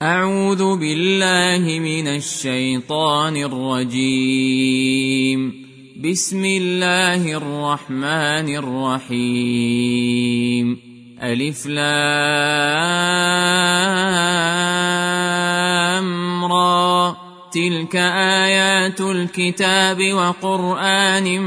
أعوذ بالله من الشيطان الرجيم. بسم الله الرحمن الرحيم. ألف لام را تلك آيات الكتاب وقرآن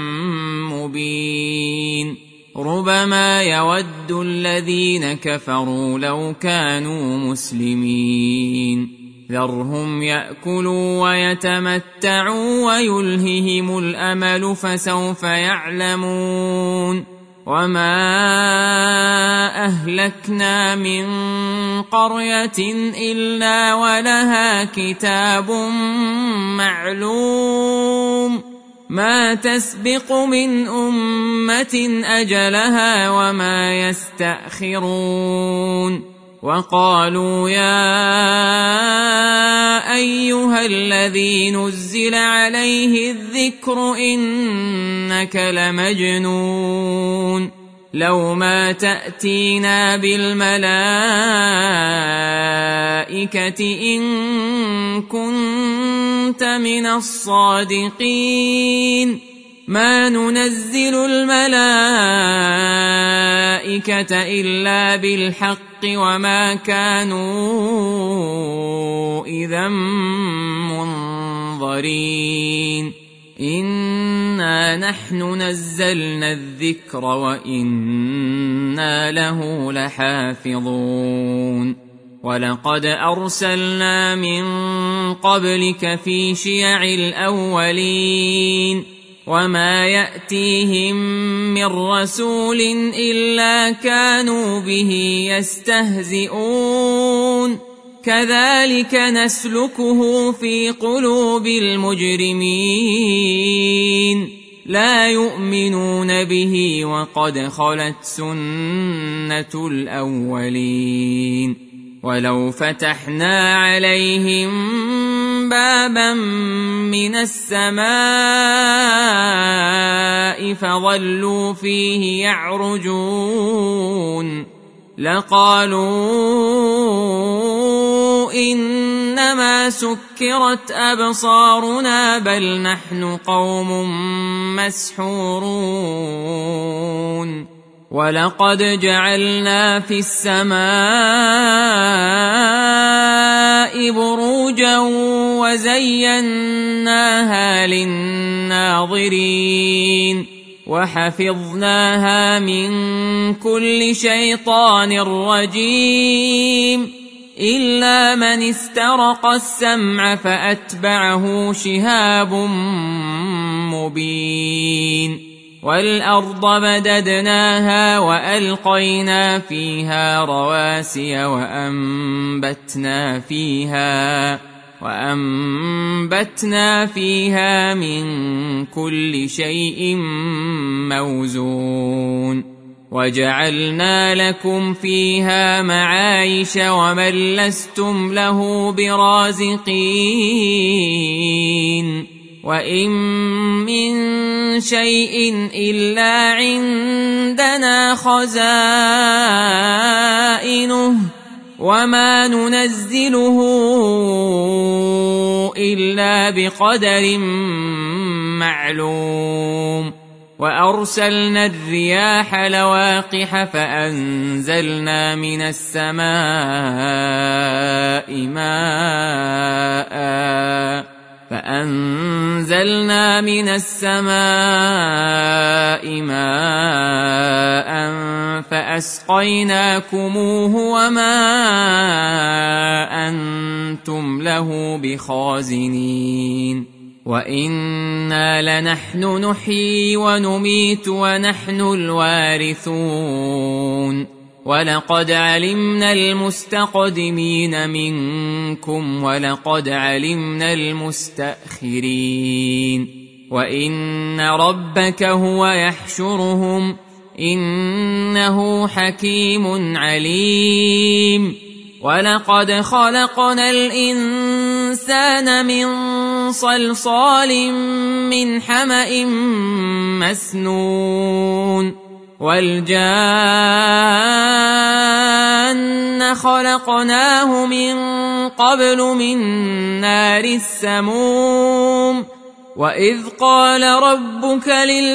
مبين. ربما يود الذين كفروا لو كانوا مسلمين. ذرهم يأكلوا ويتمتعوا ويلههم الأمل فسوف يعلمون. وما أهلكنا من قرية إلا ولها كتاب معلوم ما تسبق من أمة أجلها وما يستأخرون. وقالوا يا أيها الذي نزل عليه الذكر إنك لمجنون لو ما تأتينا بالملائكة إن كنت من الصادقين. ما ننزل الملائكة إلا بالحق وما كانوا إذا منظرين. إنا نحن نزلنا الذكر وإنا له لحافظون. ولقد أرسلنا من قبلك في شيع الأولين وما يأتيهم من رسول إلا كانوا به يستهزئون. كذلك نسلكه في قلوب المجرمين. لا يؤمنون به وقد خلت سنة الأولين. ولو فتحنا عليهم بابا من السماء فظلوا فيه يعرجون لقالوا إنما سكرت أبصارنا بل نحن قوم مسحورون. ولقد جعلنا في السماء بروجا وزيناها للناظرين وحفظناها من كل شيطان رجيم إلا من استرق السمع فأتبعه شهاب مبين. والأرض مددناها وألقينا فيها رواسي وأنبتنا فيها من كل شيء موزون. وجعلنا لكم فيها معايش ومن لستم له برازقين. وإن من شيء إلا عندنا خزائنه وما ننزله إلا بقدر معلوم. وأرسلنا الرياح لواقح فأنزلنا من السماء ماء فأسقيناكموه وما أنتم له بخازنين. وإنا لنحن نحيي ونميت ونحن الوارثون. ولقد علمنا المستقدمين منكم ولقد علمنا المستأخرين. وإن ربك هو يحشرهم إنه حكيم عليم. ولقد خلقنا الإنسان من صلصال من حمأ مسنون والجان خلقناه من قبل من نار السموم وإذ قال ربك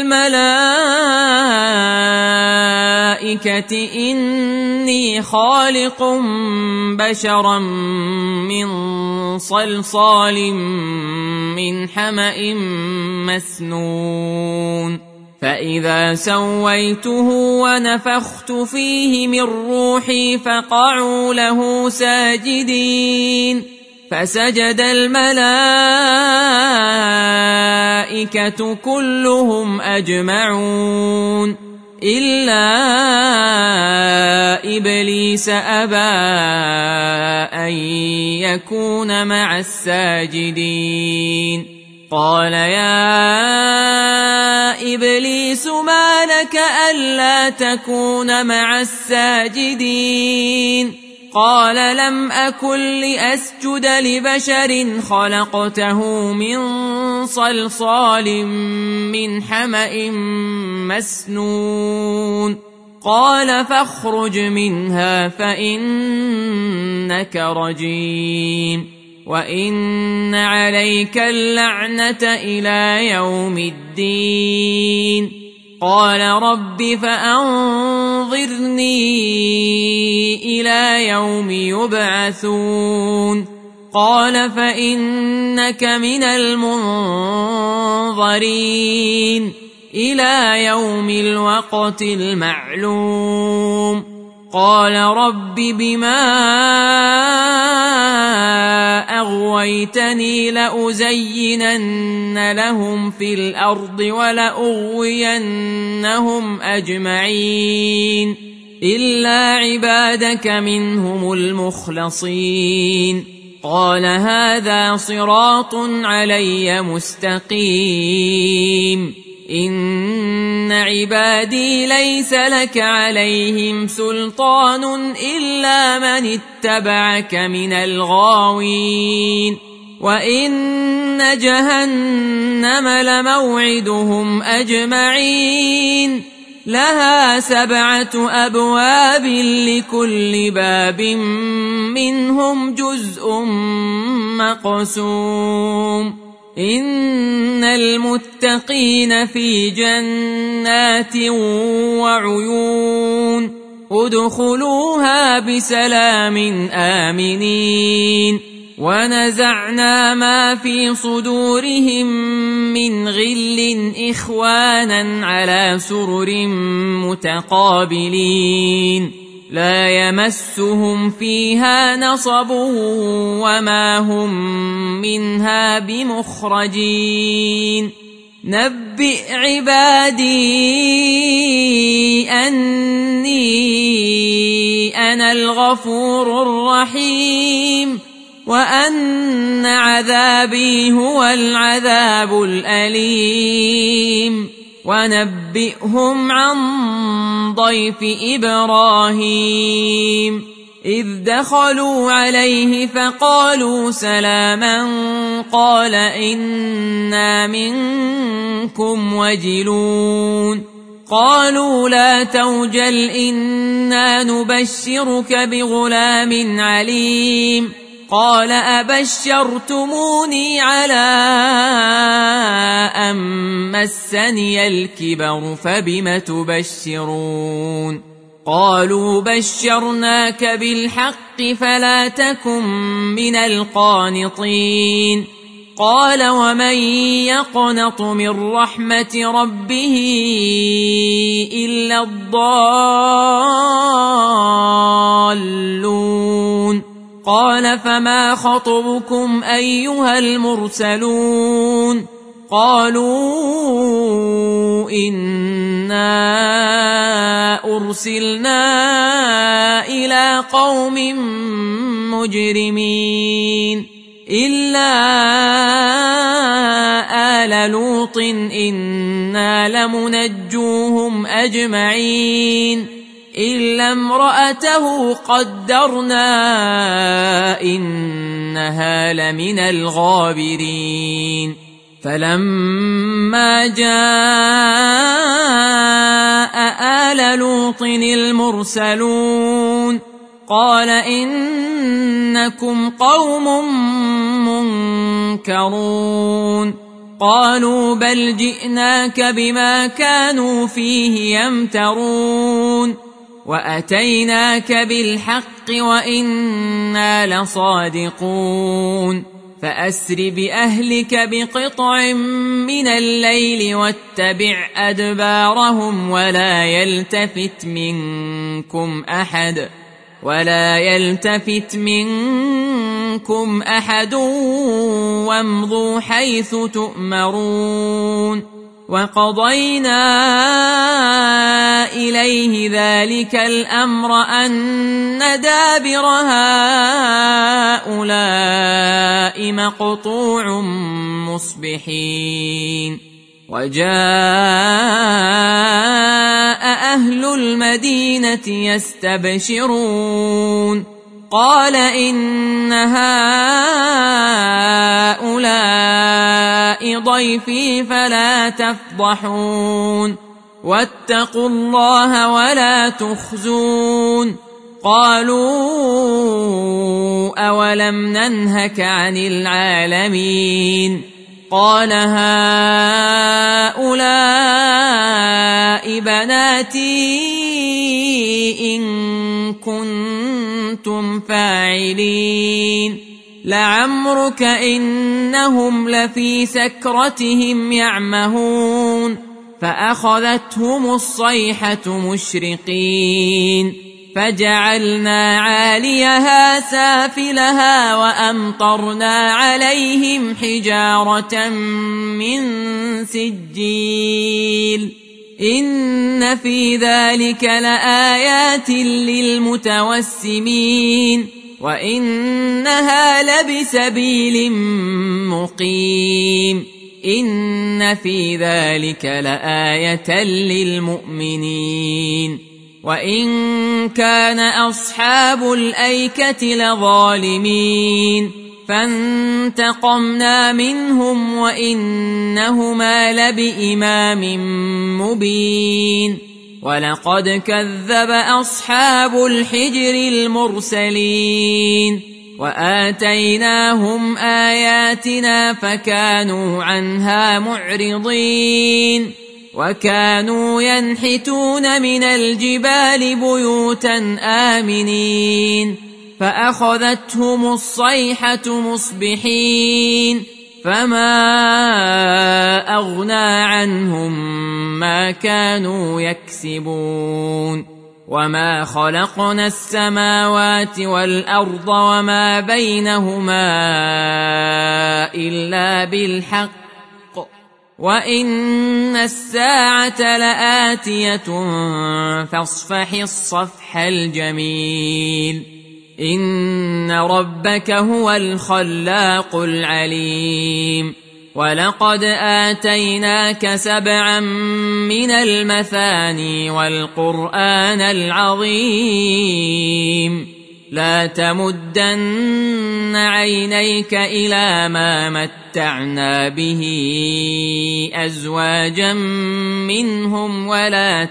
للملائكة إني خالق بشرا من صلصال من حمأ مسنون فإذا سويته ونفخت فيه من روحي فقعوا له ساجدين فسجد الملائكة كلهم أجمعون إلا إبليس أبى أن يكون مع الساجدين قال يا إبليس ما لك ألا تكون مع الساجدين قال لم أكن لأسجد لبشر خلقته من صلصال من حمأ مسنون قال فاخرج منها فإنك رجيم وإن عليك اللعنة إلى يوم الدين قال رب فأنظرني إلى يوم يبعثون قال فإنك من المنظرين إلى يوم الوقت المعلوم قال رب بما أغويتني لأزينن لهم في الأرض ولأغوينهم أجمعين إلا عبادك منهم المخلصين قال هذا صراط علي مستقيم إن عبادي ليس لك عليهم سلطان إلا من اتبعك من الغاوين وإن جهنم لموعدهم أجمعين لها 7 أبواب لكل باب منهم جزء مقسوم إن المتقين في جنات وعيون ادخلوها بسلام آمنين ونزعنا ما في صدورهم من غل إخوانا على سرر متقابلين لا يمسهم فيها نصب وما هم منها بمخرجين نبئ عبادي أني أنا الغفور الرحيم وأن عذابي هو العذاب الأليم ونبئهم عن ضيف إبراهيم إذ دخلوا عليه فقالوا سلاما قال إنا منكم وجلون قالوا لا توجل إنا نبشرك بغلام عليم قال أبشرتموني على أن مسني الكبر فبم تبشرون قالوا بشرناك بالحق فلا تكن من القانطين قال ومن يقنط من رحمة ربه إلا الضالون قال فما خطبكم أيها المرسلون قالوا إنا أرسلنا إلى قوم مجرمين إلا آل لوط إنا لمنجوهم أجمعين إلا امرأته قدرنا إنها لمن الغابرين فلما جاء آل لوط المرسلون قال إنكم قوم منكرون قالوا بل جئناك بما كانوا فيه يمترون وأتيناك بالحق وإنا لصادقون فأسر بأهلك بقطع من الليل واتبع أدبارهم ولا يلتفت منكم أحد وامضوا حيث تؤمرون وقضينا إليه ذلك الأمر أن دابر هؤلاء مقطوع مصبحين وجاء أهل المدينة يستبشرون قال إن هؤلاء ضيفي فلا تفضحون واتقوا الله ولا تخزون قالوا أولم ننهك عن العالمين قال هؤلاء بناتي إن كنتم فاعلين لعمرك إنهم لفي سكرتهم يعمهون فأخذتهم الصيحة مشرقين فجعلنا عاليها سافلها وأمطرنا عليهم حجارة من سجيل إن في ذلك لآيات للمتوسمين وإنها لبسبيل مقيم إن في ذلك لآية للمؤمنين وإن كان أصحاب الأيكة لظالمين فانتقمنا منهم وإنهما لبإمام مبين ولقد كذب أصحاب الحجر المرسلين وآتيناهم آياتنا فكانوا عنها معرضين وكانوا ينحتون من الجبال بيوتا آمنين فأخذتهم الصيحة مصبحين فما أغنى عنهم ما كانوا يكسبون وما خلقنا السماوات والأرض وما بينهما إلا بالحق وإن الساعة لآتية فاصفح الصفح الجميل إن ربك هو الخلاق العليم ولقد آتيناك 7 من المثاني والقرآن العظيم لا تمدن عينيك إلى ما متعنا به أزواجا منهم ولا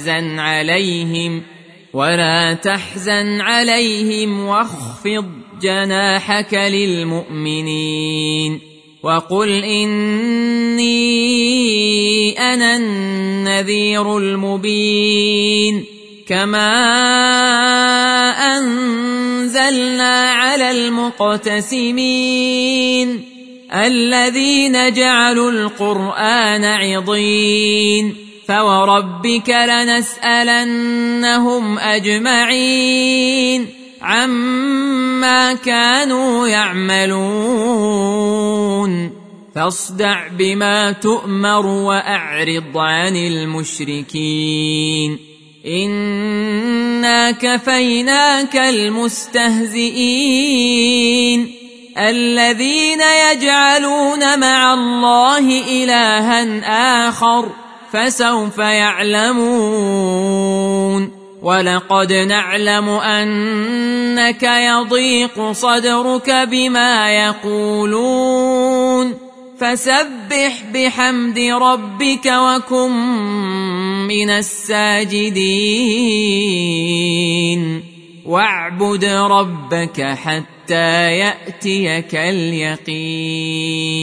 تحزن عليهم واخفض جناحك للمؤمنين وقل إني أنا النذير المبين كما أنزلنا على المقتسمين الذين جعلوا القرآن عضين فوربك لنسألنهم أجمعين عما كانوا يعملون فاصدع بما تؤمر وأعرض عن المشركين إنا كفيناك المستهزئين الذين يجعلون مع الله إلها آخر فسوف يعلمون ولقد نعلم أنك يضيق صدرك بما يقولون فسبح بحمد ربك وكن من الساجدين واعبد ربك حتى يأتيك اليقين.